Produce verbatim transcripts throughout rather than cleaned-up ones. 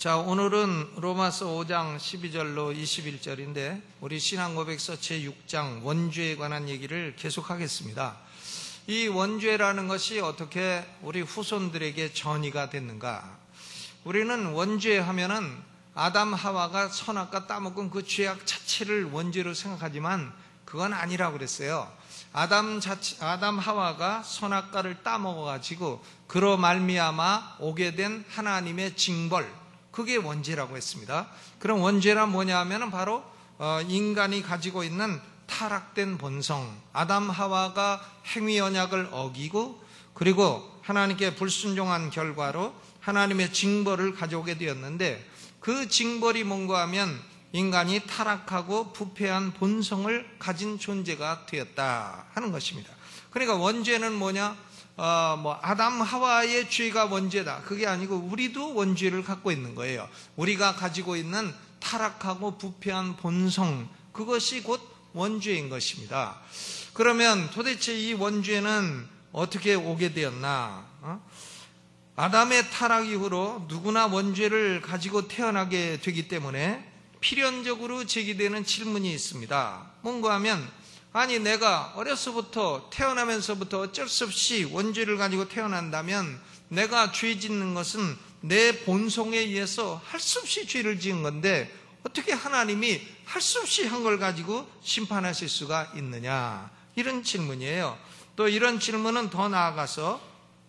자, 오늘은 로마서 오 장 십이 절로 이십일 절인데 우리 신앙고백서 제육 장 원죄에 관한 얘기를 계속하겠습니다. 이 원죄라는 것이 어떻게 우리 후손들에게 전이가 됐는가? 우리는 원죄 하면은 아담 하와가 선악과 따먹은 그 죄악 자체를 원죄로 생각하지만 그건 아니라고 그랬어요. 아담 자체, 아담 하와가 선악과를 따먹어가지고 그로 말미암아 오게 된 하나님의 징벌, 그게 원죄라고 했습니다. 그럼 원죄란 뭐냐 하면은 바로 인간이 가지고 있는 타락된 본성, 아담 하와가 행위 언약을 어기고 그리고 하나님께 불순종한 결과로 하나님의 징벌을 가져오게 되었는데, 그 징벌이 뭔가 하면 인간이 타락하고 부패한 본성을 가진 존재가 되었다 하는 것입니다. 그러니까 원죄는 뭐냐? 어, 뭐 아담 하와의 죄가 원죄다, 그게 아니고 우리도 원죄를 갖고 있는 거예요. 우리가 가지고 있는 타락하고 부패한 본성, 그것이 곧 원죄인 것입니다. 그러면 도대체 이 원죄는 어떻게 오게 되었나? 어? 아담의 타락 이후로 누구나 원죄를 가지고 태어나게 되기 때문에 필연적으로 제기되는 질문이 있습니다. 뭔가 하면, 아니 내가 어려서부터 태어나면서부터 어쩔 수 없이 원죄를 가지고 태어난다면 내가 죄 짓는 것은 내 본성에 의해서 할 수 없이 죄를 지은 건데 어떻게 하나님이 할 수 없이 한 걸 가지고 심판하실 수가 있느냐, 이런 질문이에요. 또 이런 질문은 더 나아가서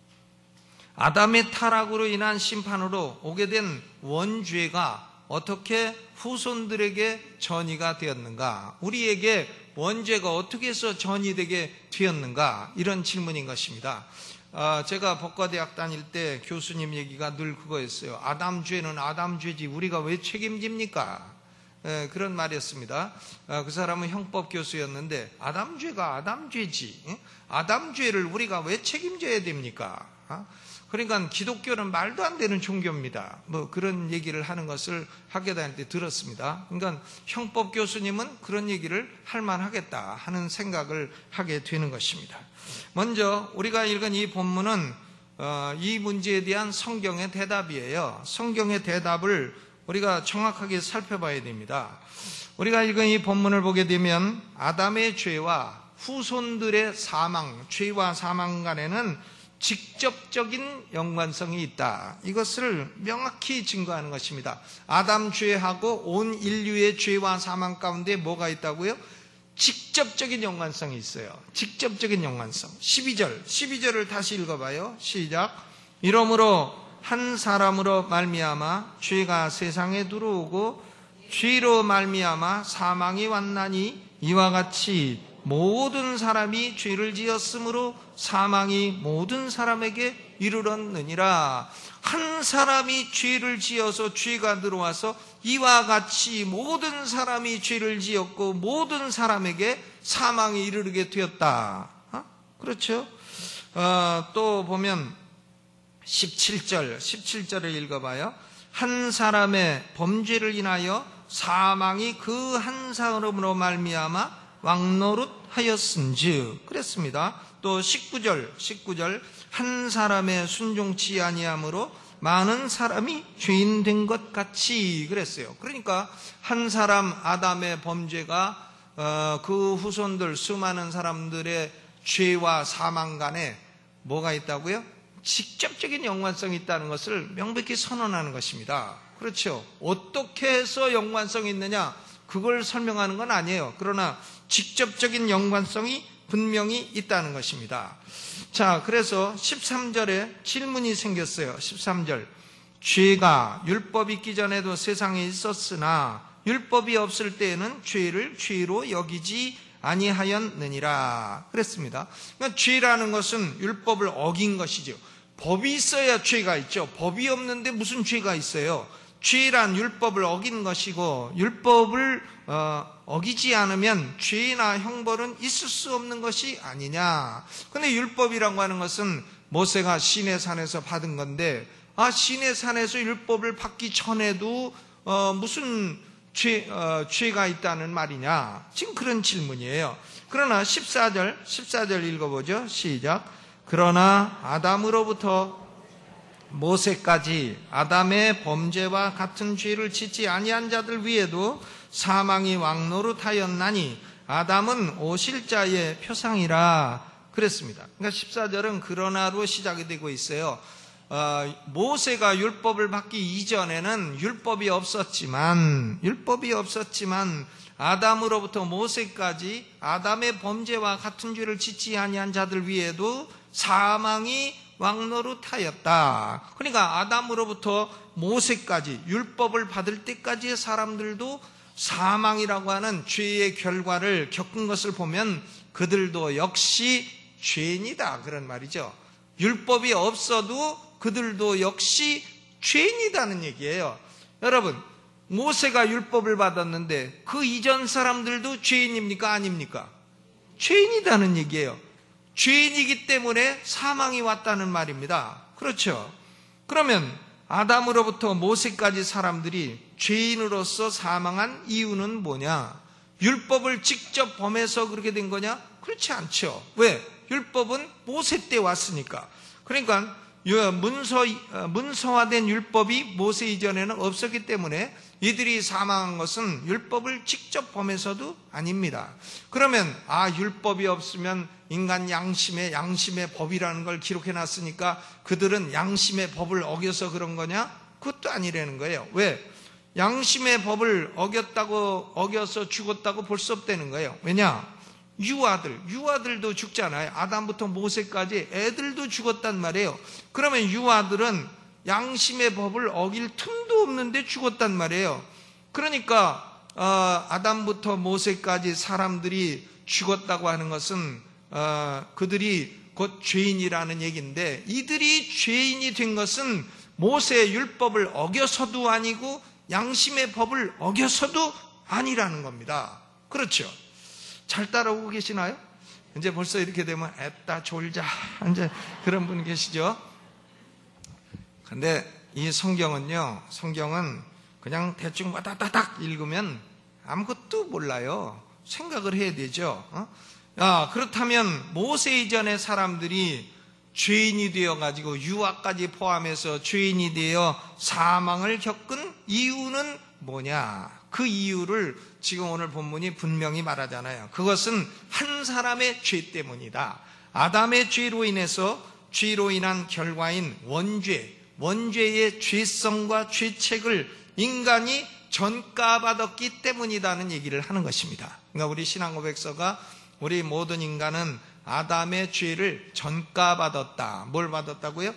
아담의 타락으로 인한 심판으로 오게 된 원죄가 어떻게 후손들에게 전이가 되었는가, 우리에게 원죄가 어떻게 해서 전이되게 되었는가, 이런 질문인 것입니다. 어, 제가 법과대학 다닐 때 교수님 얘기가 늘 그거였어요. 아담 죄는 아담 죄지 우리가 왜 책임집니까? 에, 그런 말이었습니다. 어, 그 사람은 형법 교수였는데 아담 죄가 아담 죄지, 에? 아담 죄를 우리가 왜 책임져야 됩니까? 어? 그러니까 기독교는 말도 안 되는 종교입니다. 뭐 그런 얘기를 하는 것을 학교 다닐 때 들었습니다. 그러니까 형법 교수님은 그런 얘기를 할 만하겠다 하는 생각을 하게 되는 것입니다. 먼저 우리가 읽은 이 본문은 어, 이 문제에 대한 성경의 대답이에요. 성경의 대답을 우리가 정확하게 살펴봐야 됩니다. 우리가 읽은 이 본문을 보게 되면 아담의 죄와 후손들의 사망, 죄와 사망 간에는 직접적인 연관성이 있다, 이것을 명확히 증거하는 것입니다. 아담 죄하고 온 인류의 죄와 사망 가운데 뭐가 있다고요? 직접적인 연관성이 있어요. 직접적인 연관성. 십이 절, 십이 절을 다시 읽어봐요. 시작. 이러므로 한 사람으로 말미암아 죄가 세상에 들어오고 죄로 말미암아 사망이 왔나니 이와 같이 모든 사람이 죄를 지었으므로 사망이 모든 사람에게 이르렀느니라. 한 사람이 죄를 지어서 죄가 들어와서 이와 같이 모든 사람이 죄를 지었고 모든 사람에게 사망이 이르게 되었다. 어? 그렇죠? 어, 또 보면 십칠 절, 십칠 절을 읽어봐요. 한 사람의 범죄를 인하여 사망이 그 한 사람으로 말미암아 왕노릇하였은즉, 그랬습니다. 또 십구 절, 십구 절 한 사람의 순종치 아니함으로 많은 사람이 죄인 된 것 같이, 그랬어요. 그러니까 한 사람 아담의 범죄가 어, 그 후손들 수많은 사람들의 죄와 사망 간에 뭐가 있다고요? 직접적인 연관성이 있다는 것을 명백히 선언하는 것입니다. 그렇죠? 어떻게 해서 연관성이 있느냐, 그걸 설명하는 건 아니에요. 그러나 직접적인 연관성이 분명히 있다는 것입니다. 자, 그래서 십삼 절에 질문이 생겼어요. 십삼 절. 죄가 율법이 있기 전에도 세상에 있었으나 율법이 없을 때에는 죄를 죄로 여기지 아니하였느니라, 그랬습니다. 그러니까 죄라는 것은 율법을 어긴 것이죠. 법이 있어야 죄가 있죠. 법이 없는데 무슨 죄가 있어요? 죄란 율법을 어긴 것이고 율법을 어, 어기지 않으면 죄나 형벌은 있을 수 없는 것이 아니냐. 근데 율법이라고 하는 것은 모세가 시내산에서 받은 건데, 아, 시내산에서 율법을 받기 전에도 어, 무슨 죄, 어, 죄가 있다는 말이냐, 지금 그런 질문이에요. 그러나 십사 절, 십사 절 읽어보죠. 시작. 그러나 아담으로부터 모세까지 아담의 범죄와 같은 죄를 짓지 아니한 자들 위에도 사망이 왕노릇하였나니 아담은 오실 자의 표상이라 그랬습니다. 그러니까 십사 절은 그러나로 시작이 되고 있어요. 어, 모세가 율법을 받기 이전에는 율법이 없었지만 율법이 없었지만 아담으로부터 모세까지 아담의 범죄와 같은 죄를 짓지 아니한 자들 위에도 사망이 왕노릇하였다. 그러니까 아담으로부터 모세까지 율법을 받을 때까지의 사람들도 사망이라고 하는 죄의 결과를 겪은 것을 보면 그들도 역시 죄인이다 그런 말이죠. 율법이 없어도 그들도 역시 죄인이다는 얘기예요. 여러분, 모세가 율법을 받았는데 그 이전 사람들도 죄인입니까? 아닙니까? 죄인이다는 얘기예요. 죄인이기 때문에 사망이 왔다는 말입니다. 그렇죠? 그러면 아담으로부터 모세까지 사람들이 죄인으로서 사망한 이유는 뭐냐? 율법을 직접 범해서 그렇게 된 거냐? 그렇지 않죠. 왜? 율법은 모세 때 왔으니까. 그러니까 문서, 문서화된 율법이 모세 이전에는 없었기 때문에 이들이 사망한 것은 율법을 직접 범해서도 아닙니다. 그러면 아 율법이 없으면 인간 양심의 양심의 법이라는 걸 기록해 놨으니까 그들은 양심의 법을 어겨서 그런 거냐? 그것도 아니라는 거예요. 왜? 양심의 법을 어겼다고 어겨서 죽었다고 볼 수 없다는 거예요. 왜냐? 유아들, 유아들도 죽잖아요. 아담부터 모세까지 애들도 죽었단 말이에요. 그러면 유아들은 양심의 법을 어길 틈도 없는데 죽었단 말이에요. 그러니까 어, 아담부터 모세까지 사람들이 죽었다고 하는 것은 어, 그들이 곧 죄인이라는 얘기인데 이들이 죄인이 된 것은 모세의 율법을 어겨서도 아니고 양심의 법을 어겨서도 아니라는 겁니다. 그렇죠? 잘 따라오고 계시나요? 이제 벌써 이렇게 되면 애따 졸자 이제 그런 분 계시죠? 근데 이 성경은요, 성경은 그냥 대충 와다다닥 읽으면 아무것도 몰라요. 생각을 해야 되죠. 어? 야, 그렇다면 모세 이전의 사람들이 죄인이 되어가지고 유아까지 포함해서 죄인이 되어 사망을 겪은 이유는 뭐냐? 그 이유를 지금 오늘 본문이 분명히 말하잖아요. 그것은 한 사람의 죄 때문이다. 아담의 죄로 인해서 죄로 인한 결과인 원죄, 원죄의 죄성과 죄책을 인간이 전가받았기 때문이라는 얘기를 하는 것입니다. 그러니까 우리 신앙고백서가 우리 모든 인간은 아담의 죄를 전가받았다. 뭘 받았다고요?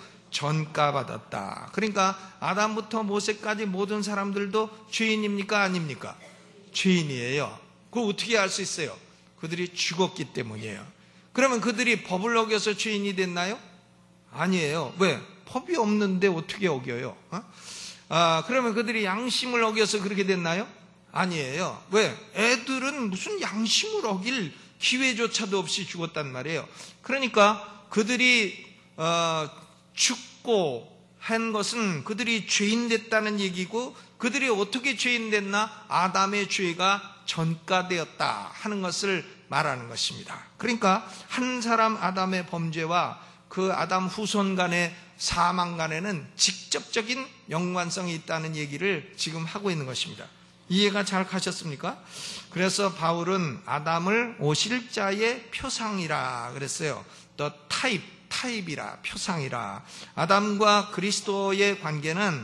전가받았다. 그러니까 아담부터 모세까지 모든 사람들도 죄인입니까? 아닙니까? 죄인이에요. 그걸 어떻게 알 수 있어요? 그들이 죽었기 때문이에요. 그러면 그들이 법을 어겨서 죄인이 됐나요? 아니에요. 왜? 법이 없는데 어떻게 어겨요? 어? 아, 그러면 그들이 양심을 어겨서 그렇게 됐나요? 아니에요. 왜? 애들은 무슨 양심을 어길 기회조차도 없이 죽었단 말이에요. 그러니까 그들이 어, 죽고 한 것은 그들이 죄인 됐다는 얘기고 그들이 어떻게 죄인 됐나? 아담의 죄가 전가되었다 하는 것을 말하는 것입니다. 그러니까 한 사람 아담의 범죄와 그 아담 후손 간의 사망 간에는 직접적인 연관성이 있다는 얘기를 지금 하고 있는 것입니다. 이해가 잘 가셨습니까? 그래서 바울은 아담을 오실 자의 표상이라 그랬어요. The type, 타입이라, 표상이라. 아담과 그리스도의 관계는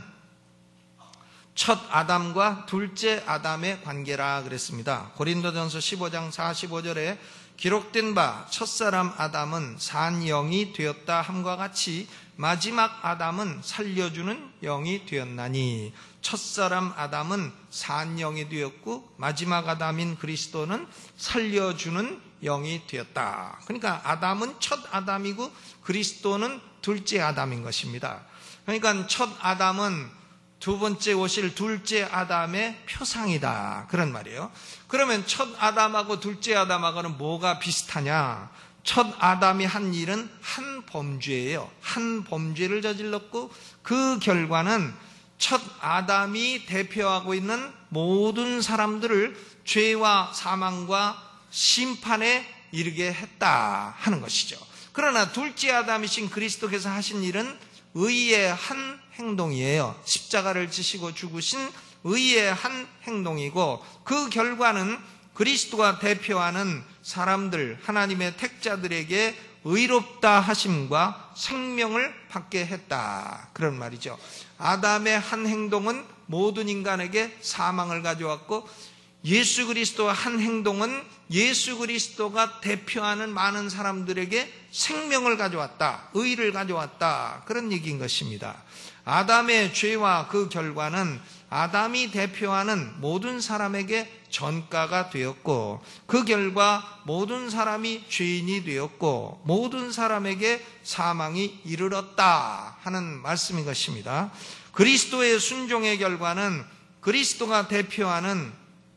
첫 아담과 둘째 아담의 관계라 그랬습니다. 고린도전서 십오 장 사십오 절에 기록된 바 첫사람 아담은 산 영이 되었다 함과 같이 마지막 아담은 살려주는 영이 되었나니, 첫사람 아담은 산 영이 되었고 마지막 아담인 그리스도는 살려주는 영이 되었다. 그러니까 아담은 첫 아담이고 그리스도는 둘째 아담인 것입니다. 그러니까 첫 아담은 두 번째 오실 둘째 아담의 표상이다, 그런 말이에요. 그러면 첫 아담하고 둘째 아담하고는 뭐가 비슷하냐? 첫 아담이 한 일은 한 범죄예요. 한 범죄를 저질렀고 그 결과는 첫 아담이 대표하고 있는 모든 사람들을 죄와 사망과 심판에 이르게 했다 하는 것이죠. 그러나 둘째 아담이신 그리스도께서 하신 일은 의의 한 행동이에요. 십자가를 지시고 죽으신 의의 한 행동이고, 그 결과는 그리스도가 대표하는 사람들, 하나님의 택자들에게 의롭다 하심과 생명을 받게 했다, 그런 말이죠. 아담의 한 행동은 모든 인간에게 사망을 가져왔고, 예수 그리스도의 한 행동은 예수 그리스도가 대표하는 많은 사람들에게 생명을 가져왔다, 의를 가져왔다, 그런 얘기인 것입니다. 아담의 죄와 그 결과는 아담이 대표하는 모든 사람에게 전가가 되었고, 그 결과 모든 사람이 죄인이 되었고, 모든 사람에게 사망이 이르렀다 하는 말씀인 것입니다. 그리스도의 순종의 결과는 그리스도가 대표하는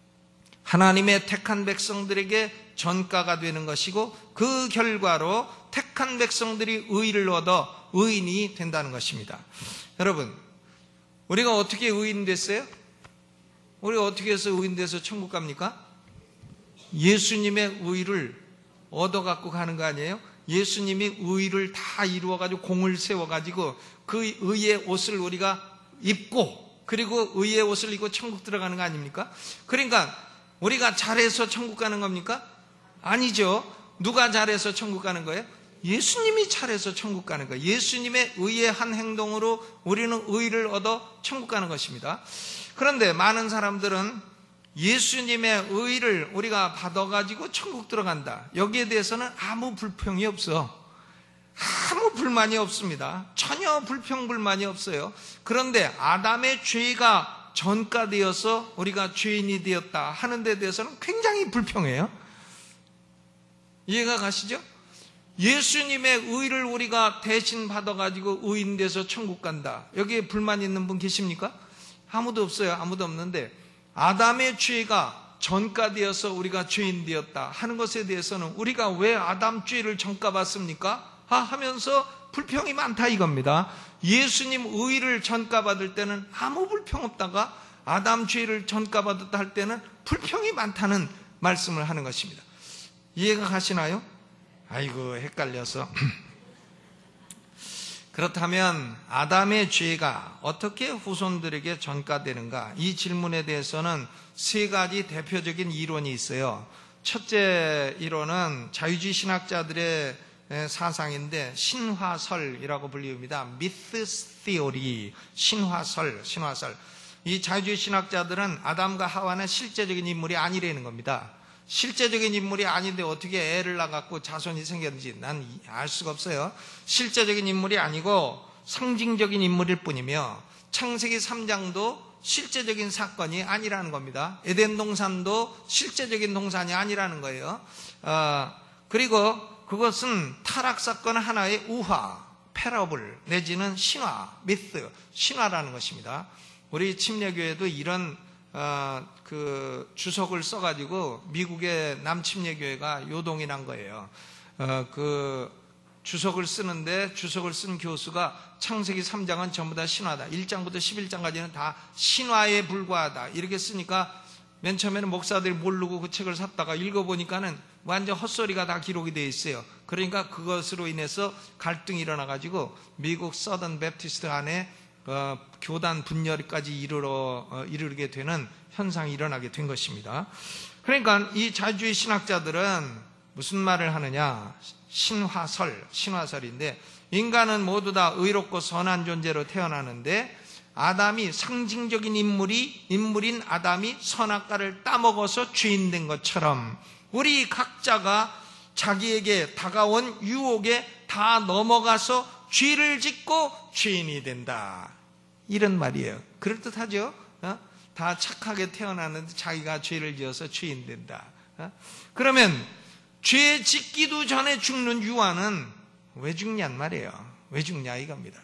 하나님의 택한 백성들에게 전가가 되는 것이고, 그 결과로 택한 백성들이 의를 얻어 의인이 된다는 것입니다. 여러분, 우리가 어떻게 의인 됐어요? 우리가 어떻게 해서 의인 돼서 천국 갑니까? 예수님의 의를 얻어갖고 가는 거 아니에요? 예수님이 의를 다 이루어가지고 공을 세워가지고 그 의의 옷을 우리가 입고, 그리고 의의 옷을 입고 천국 들어가는 거 아닙니까? 그러니까 우리가 잘해서 천국 가는 겁니까? 아니죠. 누가 잘해서 천국 가는 거예요? 예수님이 잘해서 천국 가는 거예요. 예수님의 의의 한 행동으로 우리는 의를 얻어 천국 가는 것입니다. 그런데 많은 사람들은 예수님의 의를 우리가 받아가지고 천국 들어간다, 여기에 대해서는 아무 불평이 없어. 아무 불만이 없습니다. 전혀 불평불만이 없어요. 그런데 아담의 죄가 전가되어서 우리가 죄인이 되었다 하는 데 대해서는 굉장히 불평해요. 이해가 가시죠? 예수님의 의를 우리가 대신 받아가지고 의인 돼서 천국 간다, 여기에 불만 있는 분 계십니까? 아무도 없어요. 아무도 없는데, 아담의 죄가 전가되어서 우리가 죄인 되었다 하는 것에 대해서는 우리가 왜 아담 죄를 전가받습니까? 아, 하면서 불평이 많다 이겁니다. 예수님 의를 전가받을 때는 아무 불평 없다가 아담 죄를 전가받았다 할 때는 불평이 많다는 말씀을 하는 것입니다. 이해가 가시나요? 아이고, 헷갈려서. 그렇다면 아담의 죄가 어떻게 후손들에게 전가되는가? 이 질문에 대해서는 세 가지 대표적인 이론이 있어요. 첫째 이론은 자유주의 신학자들의 사상인데 신화설이라고 불립니다. 미스 티오리, 신화설, 신화설. 이 자유주의 신학자들은 아담과 하와는 실제적인 인물이 아니라는 겁니다. 실제적인 인물이 아닌데 어떻게 애를 낳았고 자손이 생겼는지 난 알 수가 없어요. 실제적인 인물이 아니고 상징적인 인물일 뿐이며, 창세기 삼 장도 실제적인 사건이 아니라는 겁니다. 에덴 동산도 실제적인 동산이 아니라는 거예요. 어, 그리고 그것은 타락 사건 하나의 우화, 패러블 내지는 신화, 미스, 신화라는 것입니다. 우리 침례교회도 이런 어, 그 주석을 써가지고 미국의 남침례교회가 요동이 난 거예요. 어, 그 주석을 쓰는데 주석을 쓴 교수가 창세기 삼 장은 전부 다 신화다, 일 장부터 십일 장까지는 다 신화에 불과하다, 이렇게 쓰니까 맨 처음에는 목사들이 모르고 그 책을 샀다가 읽어보니까는 완전 헛소리가 다 기록이 되어 있어요. 그러니까 그것으로 인해서 갈등이 일어나가지고 미국 서던 베프티스트 안에 어, 교단 분열까지 이르러, 어, 이르게 되는 현상이 일어나게 된 것입니다. 그러니까 이 자유주의 신학자들은 무슨 말을 하느냐? 신화설, 신화설인데, 인간은 모두 다 의롭고 선한 존재로 태어나는데 아담이 상징적인 인물이 인물인 아담이 선악과를 따먹어서 죄인 된 것처럼 우리 각자가 자기에게 다가온 유혹에 다 넘어가서 죄를 짓고 죄인이 된다, 이런 말이에요. 그럴듯하죠? 어? 다 착하게 태어났는데 자기가 죄를 지어서 죄인 된다. 어? 그러면 죄 짓기도 전에 죽는 유아는 왜 죽냔 말이에요. 왜 죽냐 이겁니다.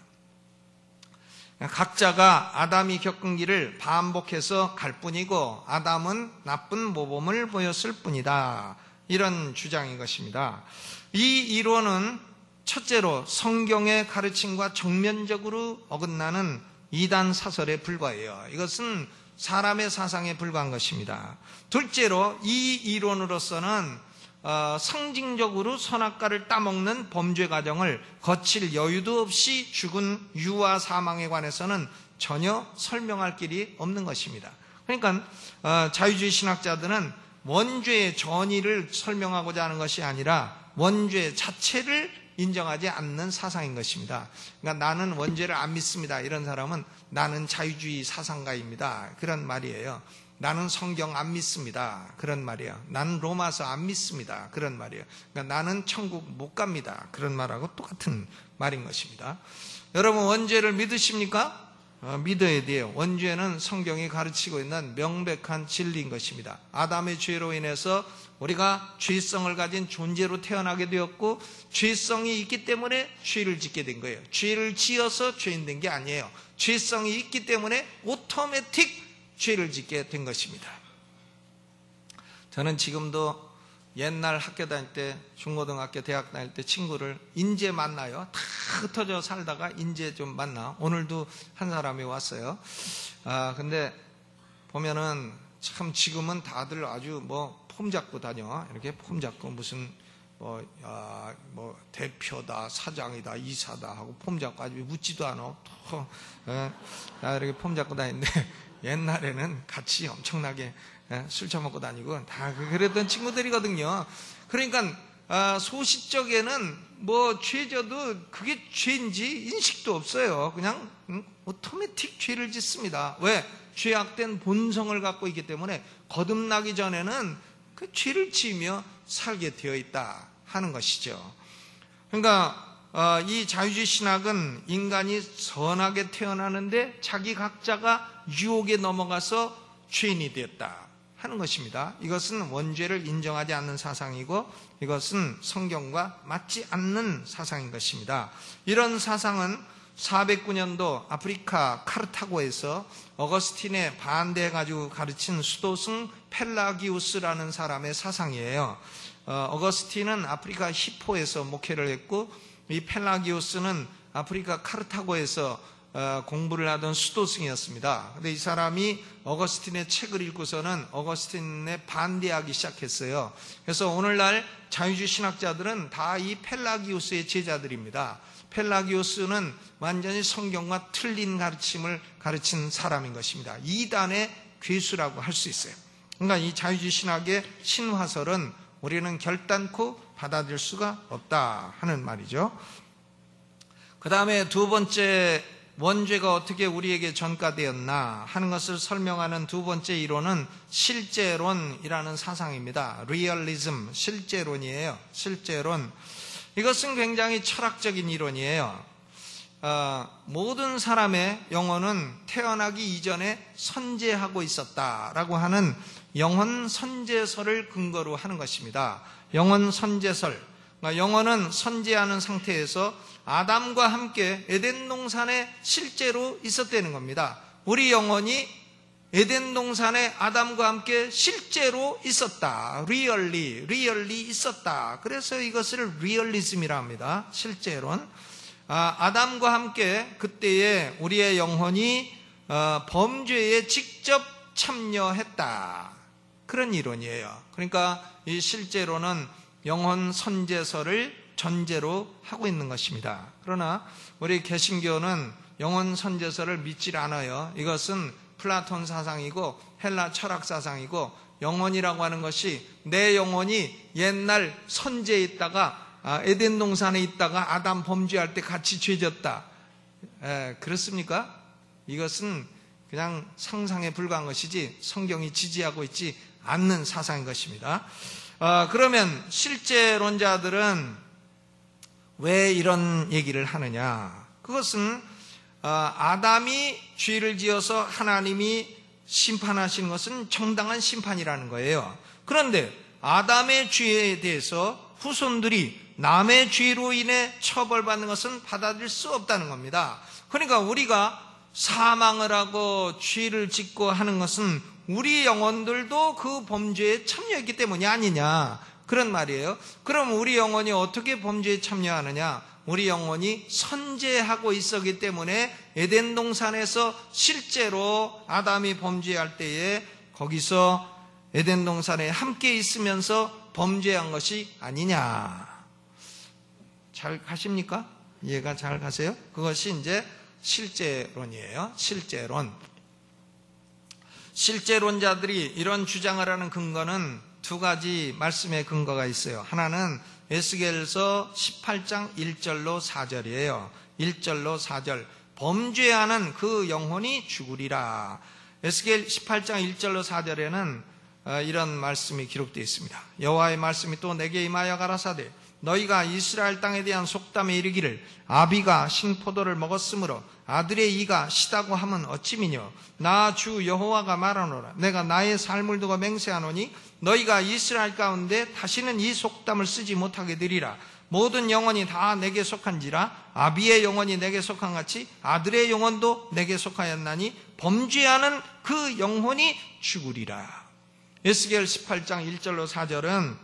각자가 아담이 겪은 길을 반복해서 갈 뿐이고 아담은 나쁜 모범을 보였을 뿐이다, 이런 주장인 것입니다. 이 이론은 첫째로 성경의 가르침과 정면적으로 어긋나는 이단 사설에 불과해요. 이것은 사람의 사상에 불과한 것입니다. 둘째로 이 이론으로서는 어, 상징적으로 선악과를 따먹는 범죄 과정을 거칠 여유도 없이 죽은 유아 사망에 관해서는 전혀 설명할 길이 없는 것입니다. 그러니까 어, 자유주의 신학자들은 원죄의 전의를 설명하고자 하는 것이 아니라 원죄 자체를 인정하지 않는 사상인 것입니다. 그러니까 나는 원죄를 안 믿습니다. 이런 사람은 나는 자유주의 사상가입니다. 그런 말이에요. 나는 성경 안 믿습니다. 그런 말이에요. 나는 로마서 안 믿습니다. 그런 말이에요. 그러니까 나는 천국 못 갑니다. 그런 말하고 똑같은 말인 것입니다. 여러분 원죄를 믿으십니까? 어, 믿어야 돼요. 원죄는 성경이 가르치고 있는 명백한 진리인 것입니다. 아담의 죄로 인해서 우리가 죄성을 가진 존재로 태어나게 되었고 죄성이 있기 때문에 죄를 짓게 된 거예요. 죄를 지어서 죄인 된 게 아니에요. 죄성이 있기 때문에 오토매틱 죄를 짓게 된 것입니다. 저는 지금도 옛날 학교 다닐 때 중고등학교 대학 다닐 때 친구를 인제 만나요. 다 흩어져 살다가 인제 좀 만나. 오늘도 한 사람이 왔어요. 아 근데 보면은 참 지금은 다들 아주 뭐 폼 잡고 다녀. 이렇게 폼 잡고 무슨 뭐, 아, 뭐 대표다 사장이다 이사다 하고 폼 잡고 아주 묻지도 않아. 또, 예, 다 이렇게 폼 잡고 다니는데 옛날에는 같이 엄청나게 술 처먹고 다니고 다 그랬던 친구들이거든요. 그러니까 소시적에는 뭐 죄져도 그게 죄인지 인식도 없어요. 그냥 오토매틱 죄를 짓습니다. 왜? 죄악된 본성을 갖고 있기 때문에 거듭나기 전에는 그 죄를 지으며 살게 되어 있다 하는 것이죠. 그러니까 이 자유주의 신학은 인간이 선하게 태어나는데 자기 각자가 유혹에 넘어가서 죄인이 되었다 하는 것입니다. 이것은 원죄를 인정하지 않는 사상이고 이것은 성경과 맞지 않는 사상인 것입니다. 이런 사상은 사백구 년도 아프리카 카르타고에서 어거스틴에 반대해가지고 가르친 수도승 펠라기우스라는 사람의 사상이에요. 어거스틴은 아프리카 히포에서 목회를 했고 이 펠라기우스는 아프리카 카르타고에서 공부를 하던 수도승이었습니다. 근데 이 사람이 어거스틴의 책을 읽고서는 어거스틴에 반대하기 시작했어요. 그래서 오늘날 자유주의 신학자들은 다 이 펠라기우스의 제자들입니다. 펠라기우스는 완전히 성경과 틀린 가르침을 가르친 사람인 것입니다. 이단의 괴수라고 할 수 있어요. 그러니까 이 자유주의 신학의 신화설은 우리는 결단코 받아들일 수가 없다 하는 말이죠. 그 다음에 두 번째 원죄가 어떻게 우리에게 전가되었나 하는 것을 설명하는 두 번째 이론은 실제론이라는 사상입니다. 리얼리즘, 실제론이에요. 실제론. 이것은 굉장히 철학적인 이론이에요. 어, 모든 사람의 영혼은 태어나기 이전에 선재하고 있었다라고 하는 영혼 선재설을 근거로 하는 것입니다. 영혼 선재설. 그러니까 영혼은 선재하는 상태에서 아담과 함께 에덴 동산에 실제로 있었다는 겁니다. 우리 영혼이 에덴 동산에 아담과 함께 실제로 있었다. 리얼리, 리얼리 있었다. 그래서 이것을 리얼리즘이라 합니다. 실제론. 아, 아담과 함께 그때에 우리의 영혼이 어, 범죄에 직접 참여했다. 그런 이론이에요. 그러니까 이 실제로는 영혼 선제설을 전제로 하고 있는 것입니다. 그러나 우리 개신교는 영혼 선제설을 믿질 않아요. 이것은 플라톤 사상이고 헬라 철학 사상이고 영혼이라고 하는 것이 내 영혼이 옛날 선제에 있다가 에덴 동산에 있다가 아담 범죄할 때 같이 죄졌다. 에, 그렇습니까? 이것은 그냥 상상에 불과한 것이지 성경이 지지하고 있지 않는 사상인 것입니다. 어, 그러면 실제론자들은 왜 이런 얘기를 하느냐? 그것은 어, 아담이 죄를 지어서 하나님이 심판하신 것은 정당한 심판이라는 거예요. 그런데 아담의 죄에 대해서 후손들이 남의 죄로 인해 처벌받는 것은 받아들일 수 없다는 겁니다. 그러니까 우리가 사망을 하고 죄를 짓고 하는 것은 우리 영혼들도 그 범죄에 참여했기 때문이 아니냐 그런 말이에요. 그럼 우리 영혼이 어떻게 범죄에 참여하느냐? 우리 영혼이 선제하고 있었기 때문에 에덴 동산에서 실제로 아담이 범죄할 때에 거기서 에덴 동산에 함께 있으면서 범죄한 것이 아니냐. 잘 가십니까? 이해가 잘 가세요? 그것이 이제 실제론이에요. 실제론. 실제론자들이 이런 주장을 하는 근거는 두 가지 말씀의 근거가 있어요. 하나는 에스겔서 십팔 장 일 절로 사 절이에요. 일 절로 사 절. 범죄하는 그 영혼이 죽으리라. 에스겔 십팔 장 일 절로 사 절에는 이런 말씀이 기록되어 있습니다. 여호와의 말씀이 또 내게 임하여 가라사대 너희가 이스라엘 땅에 대한 속담에 이르기를 아비가 신포도를 먹었으므로 아들의 이가 시다고 하면 어찌미뇨. 나 주 여호와가 말하노라. 내가 나의 삶을 두고 맹세하노니 너희가 이스라엘 가운데 다시는 이 속담을 쓰지 못하게 되리라. 모든 영혼이 다 내게 속한지라. 아비의 영혼이 내게 속한 같이 아들의 영혼도 내게 속하였나니 범죄하는 그 영혼이 죽으리라. 에스겔 십팔 장 일 절로 사 절은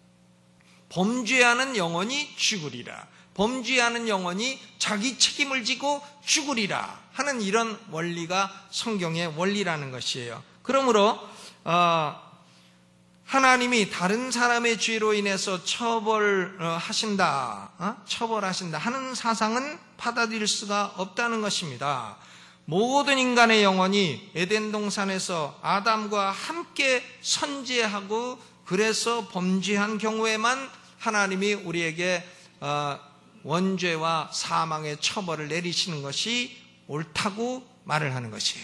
범죄하는 영혼이 죽으리라. 범죄하는 영혼이 자기 책임을 지고 죽으리라 하는 이런 원리가 성경의 원리라는 것이에요. 그러므로 어, 하나님이 다른 사람의 죄로 인해서 처벌하신다, 어? 처벌하신다 하는 사상은 받아들일 수가 없다는 것입니다. 모든 인간의 영혼이 에덴 동산에서 아담과 함께 선지하고 그래서 범죄한 경우에만 하나님이 우리에게 원죄와 사망의 처벌을 내리시는 것이 옳다고 말을 하는 것이에요.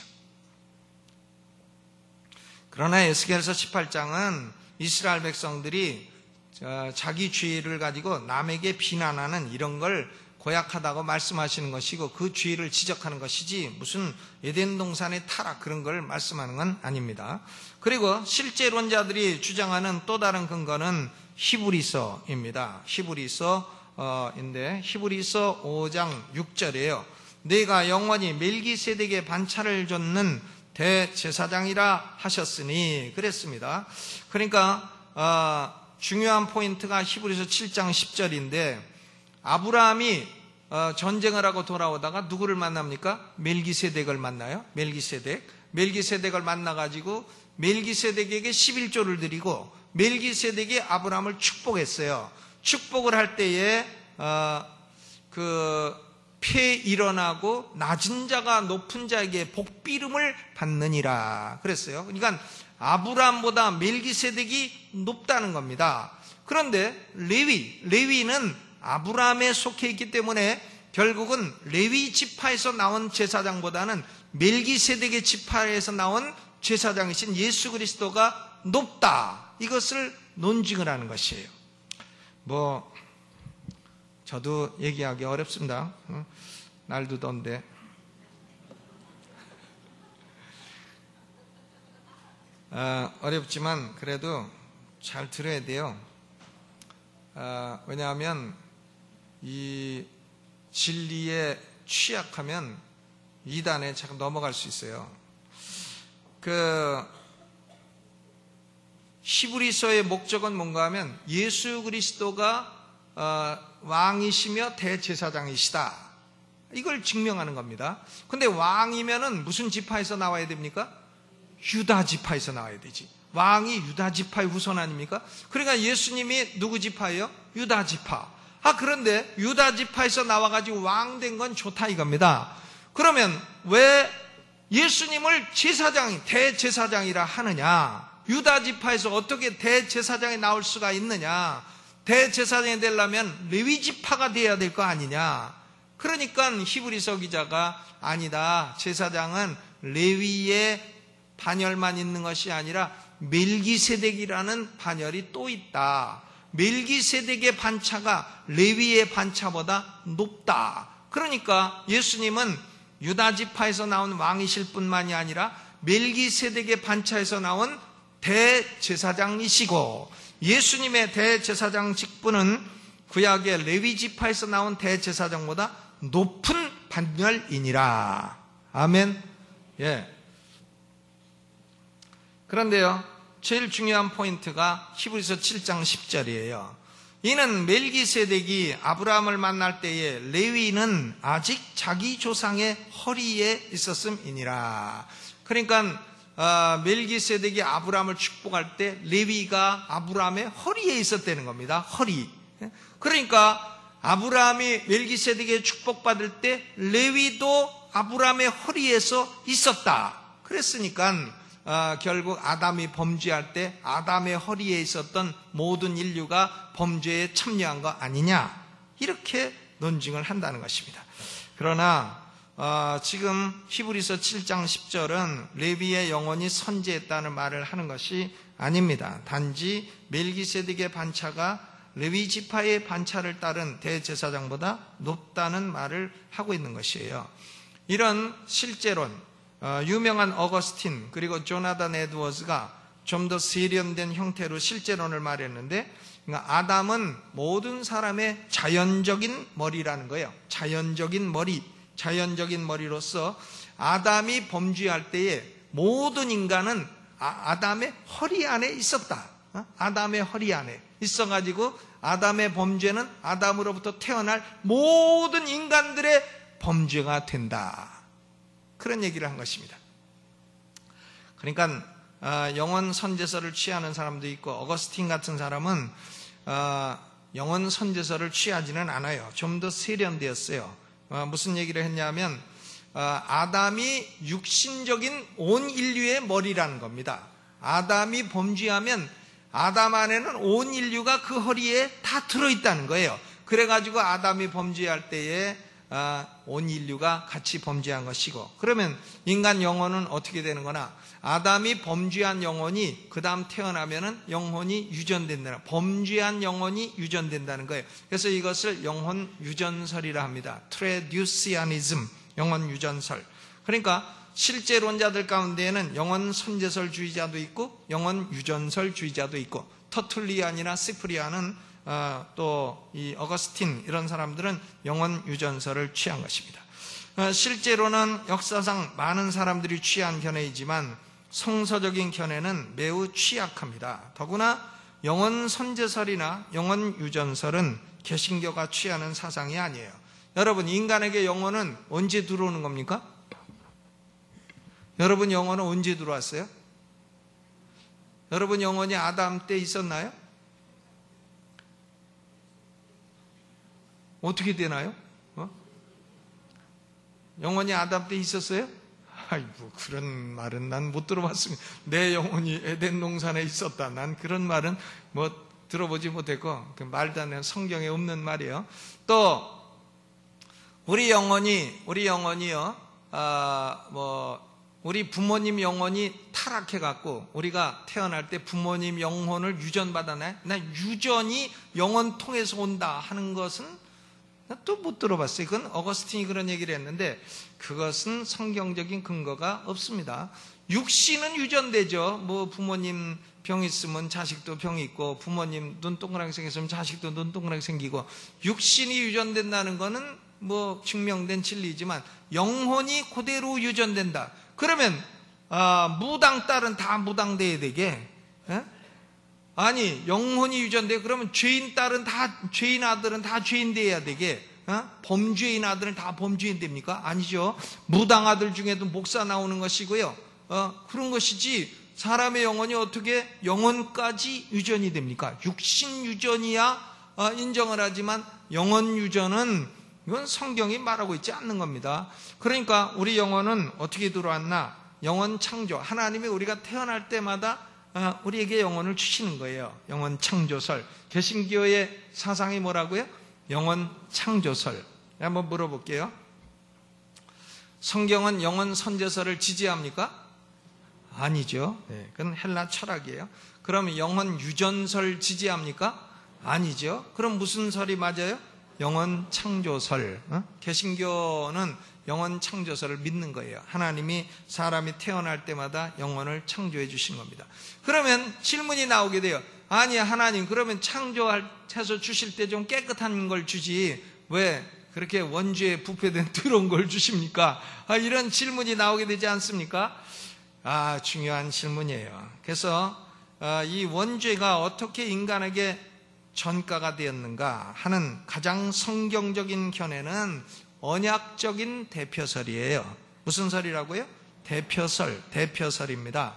그러나 에스겔서 십팔 장은 이스라엘 백성들이 자기 죄를 가지고 남에게 비난하는 이런 걸 고약하다고 말씀하시는 것이고 그 죄를 지적하는 것이지 무슨 에덴 동산의 타락 그런 걸 말씀하는 건 아닙니다. 그리고 실제론자들이 주장하는 또 다른 근거는 히브리서입니다. 히브리서인데 히브리서 오 장 육 절이에요. 내가 영원히 멜기세덱의 반차를 줬는 대제사장이라 하셨으니 그랬습니다. 그러니까 어, 중요한 포인트가 히브리서 칠 장 십 절인데 아브라함이 어, 전쟁을 하고 돌아오다가 누구를 만납니까? 멜기세덱을 만나요. 멜기세덱. 멜기세덱을 만나가지고 멜기세덱에게 십일조를 드리고 멜기세덱이 아브라함을 축복했어요. 축복을 할 때에 어, 그 폐 일어나고 낮은 자가 높은 자에게 복비름을 받느니라 그랬어요. 그러니까 아브라함보다 멜기세덱이 높다는 겁니다. 그런데 레위, 레위는 아브라함에 속해 있기 때문에 결국은 레위 지파에서 나온 제사장보다는 멜기세덱의 지파에서 나온 제사장이신 예수 그리스도가 높다. 이것을 논증을 하는 것이에요. 뭐 저도 얘기하기 어렵습니다. 날도 더운데. 어, 어렵지만 그래도 잘 들어야 돼요. 어, 왜냐하면 이 진리에 취약하면 이단에 자꾸 넘어갈 수 있어요. 그 히브리서의 목적은 뭔가 하면 예수 그리스도가 어, 왕이시며 대제사장이시다. 이걸 증명하는 겁니다. 근데 왕이면은 무슨 지파에서 나와야 됩니까? 유다 지파에서 나와야 되지. 왕이 유다 지파의 후손 아닙니까? 그러니까 예수님이 누구 지파예요? 유다 지파. 아, 그런데 유다 지파에서 나와가지고 왕 된 건 좋다 이겁니다. 그러면 왜 예수님을 제사장이, 대제사장이라 하느냐? 유다 지파에서 어떻게 대제사장이 나올 수가 있느냐? 대제사장이 되려면 레위 지파가 돼야 될 거 아니냐? 그러니까 히브리서 기자가 아니다. 제사장은 레위의 반열만 있는 것이 아니라 멜기세덱이라는 반열이 또 있다. 멜기세덱의 반차가 레위의 반차보다 높다. 그러니까 예수님은 유다 지파에서 나온 왕이실 뿐만이 아니라 멜기세덱의 반차에서 나온 대제사장이시고 예수님의 대제사장 직분은 구약의 레위 지파에서 나온 대제사장보다 높은 반열이니라. 아멘. 예. 그런데요, 제일 중요한 포인트가 히브리서 칠 장 십 절이에요. 이는 멜기세덱이 아브라함을 만날 때에 레위는 아직 자기 조상의 허리에 있었음이니라. 그러니까 아, 멜기세덱이 아브라함을 축복할 때 레위가 아브라함의 허리에 있었다는 겁니다. 허리. 그러니까 아브라함이 멜기세덱의 축복받을 때 레위도 아브라함의 허리에서 있었다. 그랬으니까 아, 결국 아담이 범죄할 때 아담의 허리에 있었던 모든 인류가 범죄에 참여한 거 아니냐, 이렇게 논증을 한다는 것입니다. 그러나 어, 지금 히브리서 칠 장 십 절은 레위의 영혼이 선지했다는 말을 하는 것이 아닙니다. 단지 멜기세덱의 반차가 레위 지파의 반차를 따른 대제사장보다 높다는 말을 하고 있는 것이에요. 이런 실제론, 어, 유명한 어거스틴 그리고 조나단 에드워즈가 좀 더 세련된 형태로 실제론을 말했는데, 그러니까 아담은 모든 사람의 자연적인 머리라는 거예요. 자연적인 머리, 자연적인 머리로서 아담이 범죄할 때에 모든 인간은 아, 아담의 허리 안에 있었다. 어? 아담의 허리 안에 있어가지고 아담의 범죄는 아담으로부터 태어날 모든 인간들의 범죄가 된다. 그런 얘기를 한 것입니다. 그러니까 어, 영혼 선제서를 취하는 사람도 있고, 어거스틴 같은 사람은 어, 영혼 선제서를 취하지는 않아요. 좀 더 세련되었어요. 어, 무슨 얘기를 했냐면 어, 아담이 육신적인 온 인류의 머리라는 겁니다. 아담이 범죄하면 아담 안에는 온 인류가 그 허리에 다 들어있다는 거예요. 그래가지고 아담이 범죄할 때에 어, 온 인류가 같이 범죄한 것이고, 그러면 인간 영혼은 어떻게 되는 거나, 아담이 범죄한 영혼이 그 다음 태어나면은 영혼이 유전된다. 범죄한 영혼이 유전된다는 거예요. 그래서 이것을 영혼 유전설이라 합니다. 트레듀시아니즘, 영혼 유전설. 그러니까 실제론자들 가운데에는 영혼 선제설주의자도 있고 영혼 유전설주의자도 있고, 터툴리안이나 시프리안은 어, 또 이 어거스틴 이런 사람들은 영혼 유전설을 취한 것입니다. 어, 실제로는 역사상 많은 사람들이 취한 견해이지만 성서적인 견해는 매우 취약합니다. 더구나 영혼 선제설이나 영혼 유전설은 개신교가 취하는 사상이 아니에요. 여러분, 인간에게 영혼은 언제 들어오는 겁니까? 여러분 영혼은 언제 들어왔어요? 여러분 영혼이 아담 때 있었나요? 어떻게 되나요? 어? 영혼이 아담 때 있었어요? 아이고, 그런 말은 난 못 들어봤습니다. 내 영혼이 에덴 동산에 있었다. 난 그런 말은 뭐 들어보지 못했고, 그 말도 안 되는, 성경에 없는 말이에요. 또 우리 영혼이 우리 영혼이요, 아, 뭐 우리 부모님 영혼이 타락해갖고 우리가 태어날 때 부모님 영혼을 유전받았나요? 나 유전이 영혼 통해서 온다 하는 것은 또 못 들어봤어요. 그건 어거스틴이 그런 얘기를 했는데 그것은 성경적인 근거가 없습니다. 육신은 유전되죠. 뭐 부모님 병 있으면 자식도 병이 있고, 부모님 눈 동그랗게 생겼으면 자식도 눈 동그랗게 생기고, 육신이 유전된다는 거는 뭐 증명된 진리지만 영혼이 그대로 유전된다. 그러면 아, 무당 딸은 다 무당돼야 되게? 에? 아니, 영혼이 유전돼. 그러면 죄인 딸은 다, 죄인 아들은 다 죄인 돼야 되게? 어? 범죄인 아들은 다 범죄인 됩니까? 아니죠. 무당 아들 중에도 목사 나오는 것이고요. 어, 그런 것이지, 사람의 영혼이 어떻게 영혼까지 유전이 됩니까? 육신 유전이야 어, 인정을 하지만 영혼 유전은 이건 성경이 말하고 있지 않는 겁니다. 그러니까 우리 영혼은 어떻게 들어왔나? 영혼 창조. 하나님이 우리가 태어날 때마다 우리에게 영혼을 주시는 거예요. 영혼 창조설. 개신교의 사상이 뭐라고요? 영혼 창조설. 한번 물어볼게요. 성경은 영혼 선제설을 지지합니까? 아니죠. 네, 그건 헬라 철학이에요. 그럼 영혼 유전설 지지합니까? 아니죠. 그럼 무슨 설이 맞아요? 영혼 창조설. 어? 개신교는 영혼 창조설을 믿는 거예요. 하나님이 사람이 태어날 때마다 영혼을 창조해 주신 겁니다. 그러면 질문이 나오게 돼요. 아니, 하나님, 그러면 창조해서 주실 때 좀 깨끗한 걸 주지 왜 그렇게 원죄에 부패된 더러운 걸 주십니까? 아, 이런 질문이 나오게 되지 않습니까? 아, 중요한 질문이에요. 그래서 아, 이 원죄가 어떻게 인간에게 전가가 되었는가 하는 가장 성경적인 견해는 언약적인 대표설이에요. 무슨 설이라고요? 대표설, 대표설입니다.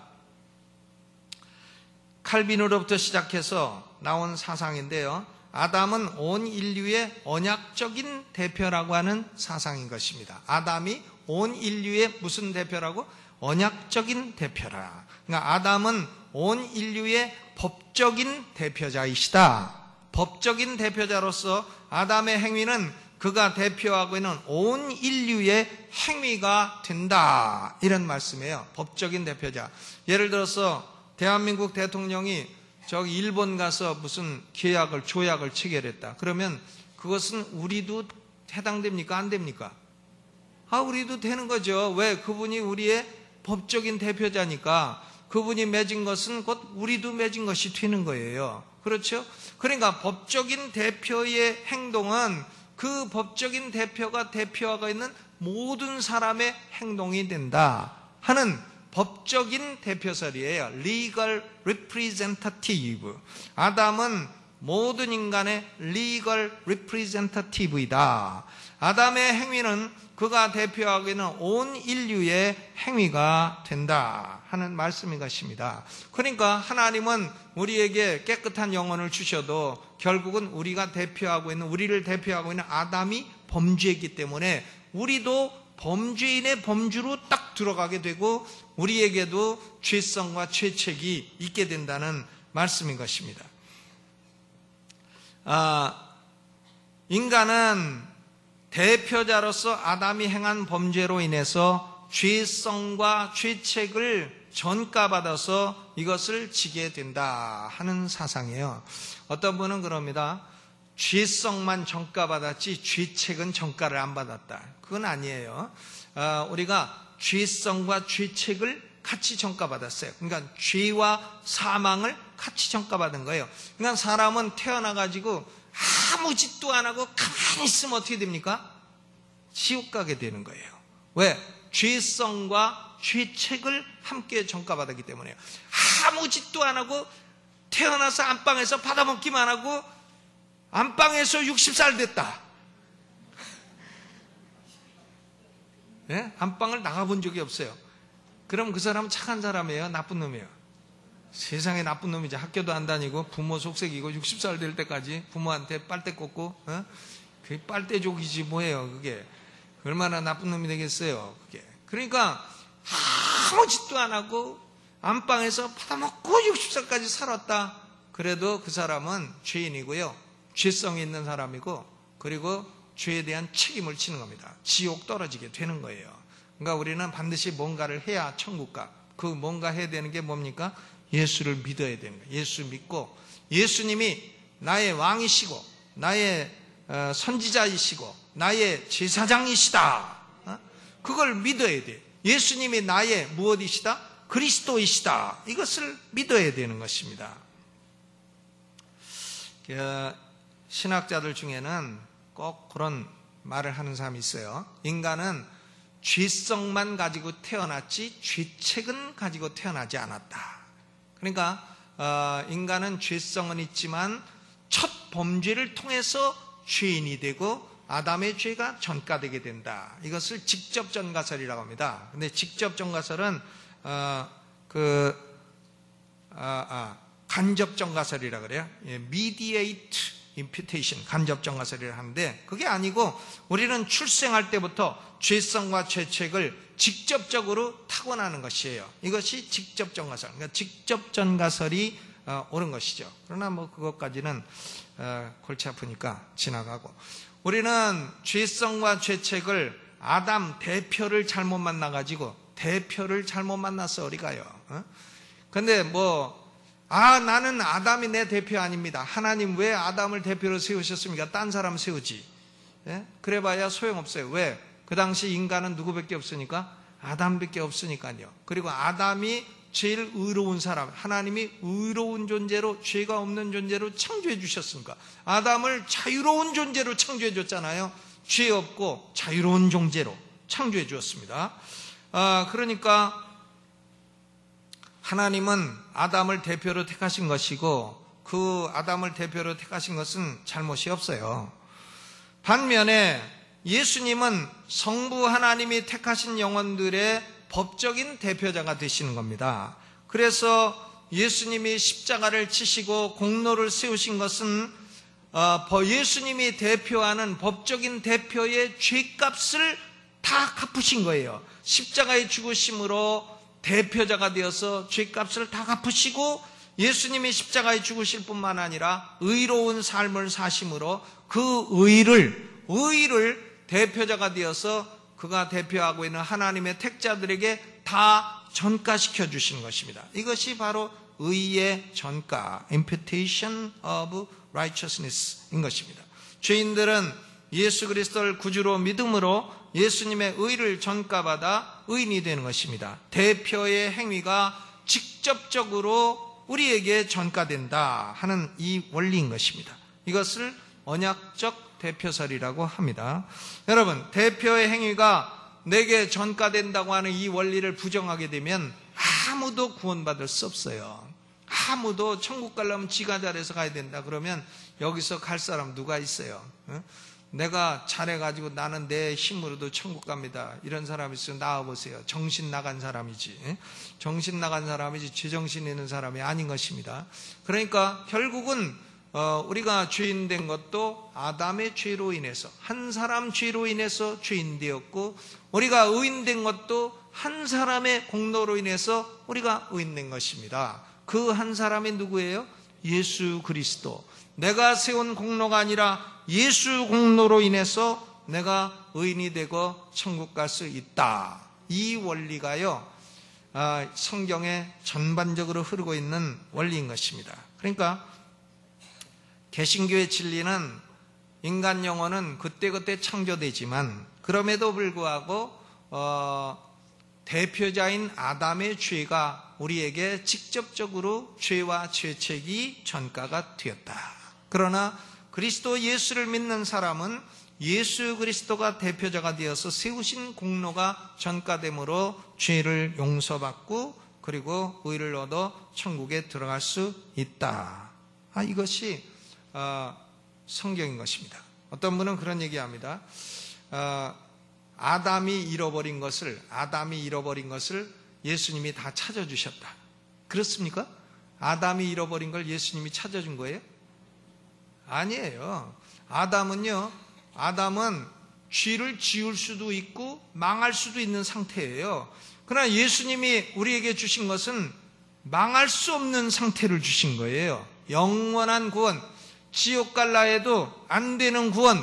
칼빈으로부터 시작해서 나온 사상인데요. 아담은 온 인류의 언약적인 대표라고 하는 사상인 것입니다. 아담이 온 인류의 무슨 대표라고? 언약적인 대표라. 그러니까 아담은 온 인류의 법적인 대표자이시다. 법적인 대표자로서 아담의 행위는 그가 대표하고 있는 온 인류의 행위가 된다. 이런 말씀이에요. 법적인 대표자. 예를 들어서 대한민국 대통령이 저기 일본 가서 무슨 계약을, 조약을 체결했다. 그러면 그것은 우리도 해당됩니까? 안 됩니까? 아, 우리도 되는 거죠. 왜? 그분이 우리의 법적인 대표자니까 그분이 맺은 것은 곧 우리도 맺은 것이 되는 거예요. 그렇죠? 그러니까 법적인 대표의 행동은 그 법적인 대표가 대표하고 있는 모든 사람의 행동이 된다 하는 법적인 대표설이에요. Legal Representative. 아담은 모든 인간의 Legal Representative이다. 아담의 행위는 그가 대표하고 있는 온 인류의 행위가 된다 하는 말씀인 것입니다. 그러니까 하나님은 우리에게 깨끗한 영혼을 주셔도 결국은 우리가 대표하고 있는, 우리를 대표하고 있는 아담이 범죄했기 때문에 우리도 범죄인의 범주로 딱 들어가게 되고 우리에게도 죄성과 죄책이 있게 된다는 말씀인 것입니다. 아, 인간은 대표자로서 아담이 행한 범죄로 인해서 죄성과 죄책을 전가받아서 이것을 지게 된다 하는 사상이에요. 어떤 분은 그럽니다. 죄성만 전가받았지 죄책은 전가를 안 받았다. 그건 아니에요. 어, 우리가 죄성과 죄책을 같이 전가받았어요. 그러니까 죄와 사망을 같이 전가받은 거예요. 그러니까 사람은 태어나가지고 아무 짓도 안 하고 가만히 있으면 어떻게 됩니까? 지옥 가게 되는 거예요. 왜? 죄성과 죄책을 함께 전가받았기 때문에요. 아무 짓도 안 하고 태어나서 안방에서 받아먹기만 하고 안방에서 육십 살 됐다. 네? 안방을 나가본 적이 없어요. 그럼 그 사람은 착한 사람이에요? 나쁜 놈이에요? 세상에 나쁜 놈이지. 학교도 안 다니고 부모 속색이고 육십 살 될 때까지 부모한테 빨대 꽂고 어? 그게 빨대족이지 뭐예요 그게. 얼마나 나쁜 놈이 되겠어요 그게. 그러니까 아무 짓도 안 하고 안방에서 받아먹고 육십 살까지 살았다. 그래도 그 사람은 죄인이고요. 죄성이 있는 사람이고 그리고 죄에 대한 책임을 지는 겁니다. 지옥 떨어지게 되는 거예요. 그러니까 우리는 반드시 뭔가를 해야 천국 가. 그 뭔가 해야 되는 게 뭡니까? 예수를 믿어야 되는 거예요. 예수 믿고 예수님이 나의 왕이시고 나의 선지자이시고 나의 제사장이시다. 그걸 믿어야 돼요. 예수님이 나의 무엇이시다? 그리스도이시다. 이것을 믿어야 되는 것입니다. 신학자들 중에는 꼭 그런 말을 하는 사람이 있어요. 인간은 죄성만 가지고 태어났지 죄책은 가지고 태어나지 않았다. 그러니까 어, 인간은 죄성은 있지만 첫 범죄를 통해서 죄인이 되고 아담의 죄가 전가되게 된다. 이것을 직접전가설이라고 합니다. 근데 직접전가설은 어, 그 아, 아, 간접전가설이라고 그래요. 예, mediate imputation, 간접전가설이라고 하는데 그게 아니고 우리는 출생할 때부터 죄성과 죄책을 직접적으로 타고나는 것이에요. 이것이 직접전가설. 그러니까 직접전가설이 어, 옳은 것이죠. 그러나 뭐 그것까지는 어, 골치 아프니까 지나가고 우리는 죄성과 죄책을 아담 대표를 잘못 만나가지고 대표를 잘못 만났어 우리가요. 어? 근데 뭐 아, 나는 아담이 내 대표 아닙니다. 하나님 왜 아담을 대표로 세우셨습니까? 딴 사람 세우지. 예? 그래봐야 소용없어요. 왜? 그 당시 인간은 누구밖에 없으니까? 아담밖에 없으니까요. 그리고 아담이 제일 의로운 사람, 하나님이 의로운 존재로, 죄가 없는 존재로 창조해 주셨으니까. 아담을 자유로운 존재로 창조해 줬잖아요. 죄 없고 자유로운 존재로 창조해 주었습니다. 아, 그러니까 하나님은 아담을 대표로 택하신 것이고 그 아담을 대표로 택하신 것은 잘못이 없어요. 반면에 예수님은 성부 하나님이 택하신 영혼들의 법적인 대표자가 되시는 겁니다. 그래서 예수님이 십자가를 치시고 공로를 세우신 것은 예수님이 대표하는 법적인 대표의 죄값을 다 갚으신 거예요. 십자가의 죽으심으로 대표자가 되어서 죄값을 다 갚으시고 예수님이 십자가에 죽으실 뿐만 아니라 의로운 삶을 사심으로 그 의를 의를 대표자가 되어서 그가 대표하고 있는 하나님의 택자들에게 다 전가시켜 주신 것입니다. 이것이 바로 의의 전가, imputation of righteousness인 것입니다. 죄인들은 예수 그리스도를 구주로 믿음으로 예수님의 의를 전가받아 의인이 되는 것입니다. 대표의 행위가 직접적으로 우리에게 전가된다 하는 이 원리인 것입니다. 이것을 언약적 대표설이라고 합니다. 여러분, 대표의 행위가 내게 전가된다고 하는 이 원리를 부정하게 되면 아무도 구원받을 수 없어요. 아무도 천국 가려면 지가 잘해서 가야 된다 그러면 여기서 갈 사람 누가 있어요? 내가 잘해가지고 나는 내 힘으로도 천국 갑니다. 이런 사람이 있으면 나와보세요. 정신 나간 사람이지. 정신 나간 사람이지 제정신 있는 사람이 아닌 것입니다. 그러니까 결국은 우리가 죄인 된 것도 아담의 죄로 인해서, 한 사람 죄로 인해서 죄인 되었고, 우리가 의인 된 것도 한 사람의 공로로 인해서 우리가 의인 된 것입니다. 그 한 사람이 누구예요? 예수 그리스도. 내가 세운 공로가 아니라 예수 공로로 인해서 내가 의인이 되고 천국 갈 수 있다. 이 원리가요, 성경에 전반적으로 흐르고 있는 원리인 것입니다. 그러니까 개신교의 진리는 인간 영혼은 그때그때 창조되지만 그럼에도 불구하고 어, 대표자인 아담의 죄가 우리에게 직접적으로 죄와 죄책이 전가가 되었다. 그러나 그리스도 예수를 믿는 사람은 예수 그리스도가 대표자가 되어서 세우신 공로가 전가됨으로 죄를 용서받고 그리고 의를 얻어 천국에 들어갈 수 있다. 아, 이것이 어, 성경인 것입니다. 어떤 분은 그런 얘기합니다. 어, 아담이 잃어버린 것을 아담이 잃어버린 것을 예수님이 다 찾아주셨다. 그렇습니까? 아담이 잃어버린 걸 예수님이 찾아준 거예요? 아니에요. 아담은요, 아담은 죄를 지을 수도 있고 망할 수도 있는 상태예요. 그러나 예수님이 우리에게 주신 것은 망할 수 없는 상태를 주신 거예요. 영원한 구원, 지옥 갈라 해도 안 되는 구원,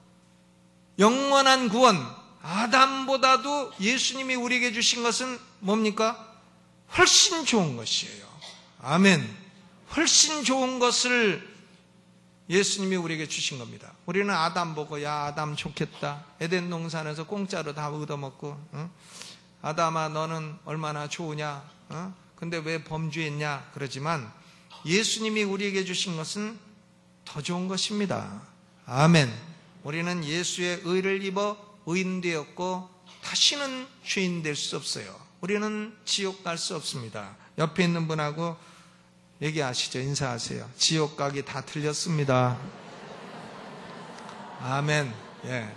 영원한 구원. 아담보다도 예수님이 우리에게 주신 것은 뭡니까? 훨씬 좋은 것이에요. 아멘. 훨씬 좋은 것을 예수님이 우리에게 주신 겁니다. 우리는 아담 보고 야 아담 좋겠다. 에덴 동산에서 공짜로 다 얻어먹고, 어? 아담아 너는 얼마나 좋으냐, 어? 근데 왜 범죄했냐 그러지만 예수님이 우리에게 주신 것은 더 좋은 것입니다. 아멘. 우리는 예수의 의를 입어 의인 되었고 다시는 죄인 될 수 없어요. 우리는 지옥 갈 수 없습니다. 옆에 있는 분하고 얘기하시죠. 인사하세요. 지옥 가기 다 틀렸습니다. 아멘. 예.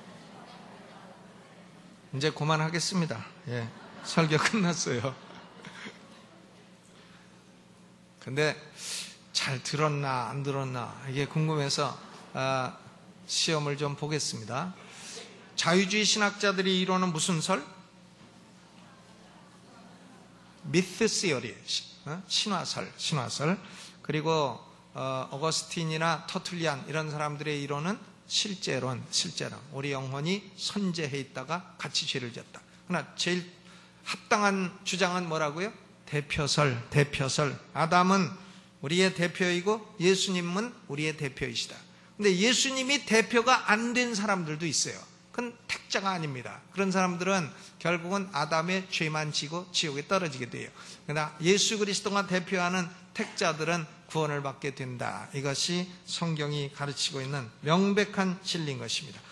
이제 그만하겠습니다. 예. 설교 끝났어요. 근데 잘 들었나 안 들었나 이게 궁금해서 아, 시험을 좀 보겠습니다. 자유주의 신학자들이 이루는 무슨 설? 미스 시어리, 신화설, 신화설. 그리고 어, 어거스틴이나 터툴리안 이런 사람들의 이론은 실제론, 실제론. 우리 영혼이 선재해 있다가 같이 죄를 지었다. 그러나 제일 합당한 주장은 뭐라고요? 대표설, 대표설. 아담은 우리의 대표이고 예수님은 우리의 대표이시다. 근데 예수님이 대표가 안 된 사람들도 있어요. 그건 택자가 아닙니다. 그런 사람들은 결국은 아담의 죄만 지고 지옥에 떨어지게 돼요. 그러나 예수 그리스도가 대표하는 택자들은 구원을 받게 된다. 이것이 성경이 가르치고 있는 명백한 진리인 것입니다.